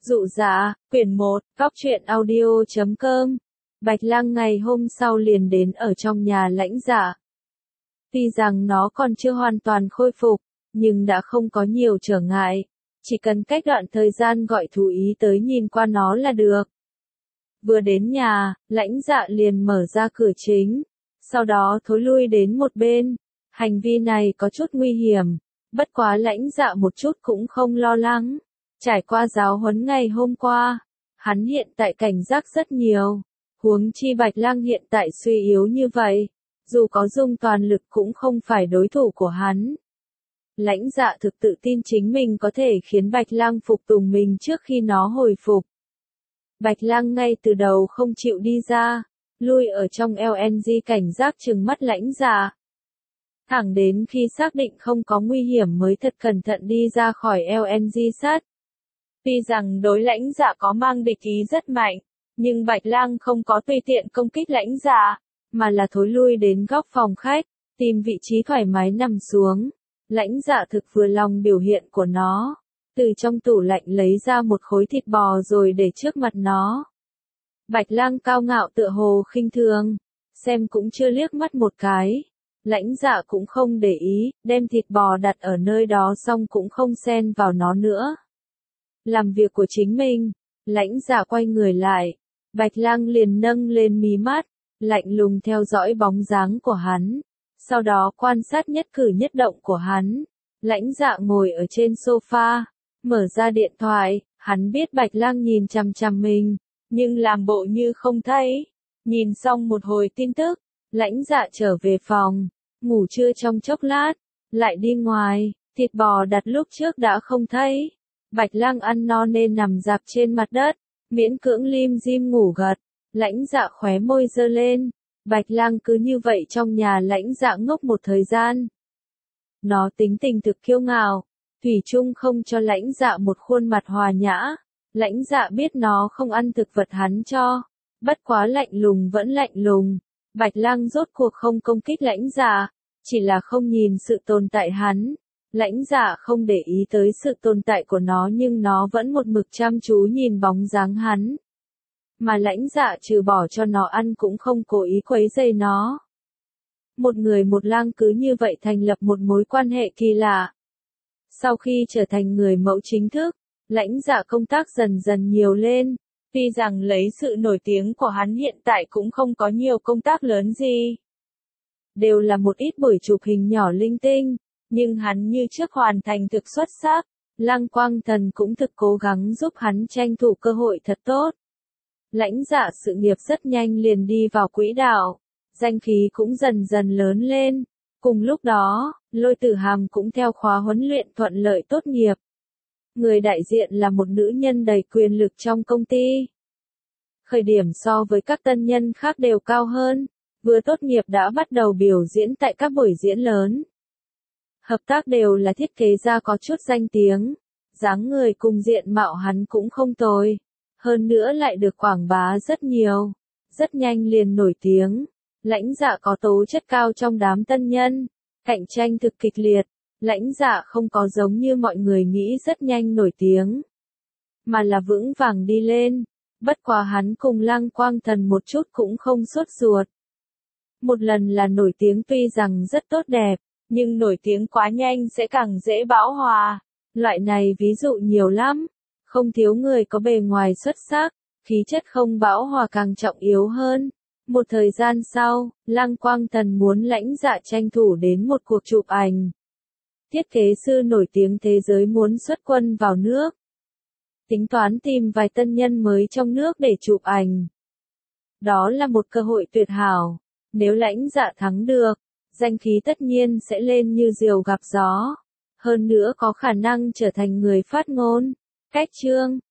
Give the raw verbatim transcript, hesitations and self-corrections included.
Dụ dạ, quyển một, góc truyện audio chấm com. Bạch Lăng ngày hôm sau liền đến ở trong nhà Lãnh Dạ. Tuy rằng nó còn chưa hoàn toàn khôi phục, nhưng đã không có nhiều trở ngại. Chỉ cần cách đoạn thời gian gọi thú ý tới nhìn qua nó là được. Vừa đến nhà, Lãnh Dạ liền mở ra cửa chính, sau đó thối lui đến một bên. Hành vi này có chút nguy hiểm, bất quá Lãnh Dạ một chút cũng không lo lắng. Trải qua giáo huấn ngày hôm qua, hắn hiện tại cảnh giác rất nhiều. Huống chi Bạch Lăng hiện tại suy yếu như vậy, dù có dùng toàn lực cũng không phải đối thủ của hắn. Lãnh Dạ thực tự tin chính mình có thể khiến Bạch Lăng phục tùng mình trước khi nó hồi phục. Bạch Lăng ngay từ đầu không chịu đi ra, lui ở trong lờ en giê cảnh giác trừng mắt Lãnh Dạ. Thẳng đến khi xác định không có nguy hiểm mới thật cẩn thận đi ra khỏi lờ en giê sát. Tuy rằng đối Lãnh Dạ có mang địch ý rất mạnh, nhưng Bạch Lăng không có tùy tiện công kích Lãnh Dạ, mà là thối lui đến góc phòng khách, tìm vị trí thoải mái nằm xuống. Lãnh Dạ thực vừa lòng biểu hiện của nó, từ trong tủ lạnh lấy ra một khối thịt bò rồi để trước mặt nó. Bạch Lăng cao ngạo tựa hồ khinh thường, xem cũng chưa liếc mắt một cái. Lãnh Dạ cũng không để ý, đem thịt bò đặt ở nơi đó xong cũng không xen vào nó nữa. Làm việc của chính mình, Lãnh Dạ quay người lại, Bạch Lăng liền nâng lên mí mắt, lạnh lùng theo dõi bóng dáng của hắn, sau đó quan sát nhất cử nhất động của hắn. Lãnh Dạ ngồi ở trên sofa, mở ra điện thoại, hắn biết Bạch Lăng nhìn chằm chằm mình, nhưng làm bộ như không thấy. Nhìn xong một hồi tin tức, Lãnh Dạ trở về phòng, ngủ trưa trong chốc lát, lại đi ngoài, thịt bò đặt lúc trước đã không thấy. Bạch Lăng ăn no nên nằm dạp trên mặt đất, miễn cưỡng lim dim ngủ gật. Lãnh Dạ khóe môi giơ lên. Bạch Lăng cứ như vậy trong nhà Lãnh Dạ ngốc một thời gian. Nó tính tình thực kiêu ngạo, thủy chung không cho Lãnh Dạ một khuôn mặt hòa nhã. Lãnh Dạ biết nó không ăn thực vật hắn cho, bất quá lạnh lùng vẫn lạnh lùng. Bạch Lăng rốt cuộc không công kích Lãnh Dạ, chỉ là không nhìn sự tồn tại hắn. Lãnh Dạ không để ý tới sự tồn tại của nó nhưng nó vẫn một mực chăm chú nhìn bóng dáng hắn. Mà Lãnh Dạ trừ bỏ cho nó ăn cũng không cố ý quấy rầy nó. Một người một lang cứ như vậy thành lập một mối quan hệ kỳ lạ. Sau khi trở thành người mẫu chính thức, Lãnh Dạ công tác dần dần nhiều lên. Tuy rằng lấy sự nổi tiếng của hắn hiện tại cũng không có nhiều công tác lớn gì. Đều là một ít buổi chụp hình nhỏ linh tinh. Nhưng hắn như trước hoàn thành thực xuất sắc, Lăng Quang Thần cũng thực cố gắng giúp hắn tranh thủ cơ hội thật tốt. Lãnh Dạ sự nghiệp rất nhanh liền đi vào quỹ đạo, danh khí cũng dần dần lớn lên. Cùng lúc đó, Lôi Tử Hàm cũng theo khóa huấn luyện thuận lợi tốt nghiệp. Người đại diện là một nữ nhân đầy quyền lực trong công ty. Khởi điểm so với các tân nhân khác đều cao hơn, vừa tốt nghiệp đã bắt đầu biểu diễn tại các buổi diễn lớn. Hợp tác đều là thiết kế gia có chút danh tiếng, dáng người cùng diện mạo hắn cũng không tồi, hơn nữa lại được quảng bá rất nhiều, rất nhanh liền nổi tiếng. Lãnh Dạ có tố chất cao trong đám tân nhân, cạnh tranh thực kịch liệt. Lãnh Dạ không có giống như mọi người nghĩ rất nhanh nổi tiếng, mà là vững vàng đi lên. Bất quá hắn cùng Lăng Quang Thần một chút cũng không sốt ruột. Một lần là nổi tiếng tuy rằng rất tốt đẹp, nhưng nổi tiếng quá nhanh sẽ càng dễ bão hòa. Loại này ví dụ nhiều lắm, không thiếu người có bề ngoài xuất sắc, khí chất không bão hòa càng trọng yếu hơn. Một thời gian sau, Lăng Quang Thần muốn Lãnh Dạ tranh thủ đến một cuộc chụp ảnh. Thiết kế sư nổi tiếng thế giới muốn xuất quân vào nước. Tính toán tìm vài tân nhân mới trong nước để chụp ảnh. Đó là một cơ hội tuyệt hảo. Nếu Lãnh Dạ thắng được, danh khí tất nhiên sẽ lên như diều gặp gió. Hơn nữa có khả năng trở thành người phát ngôn. Cách chương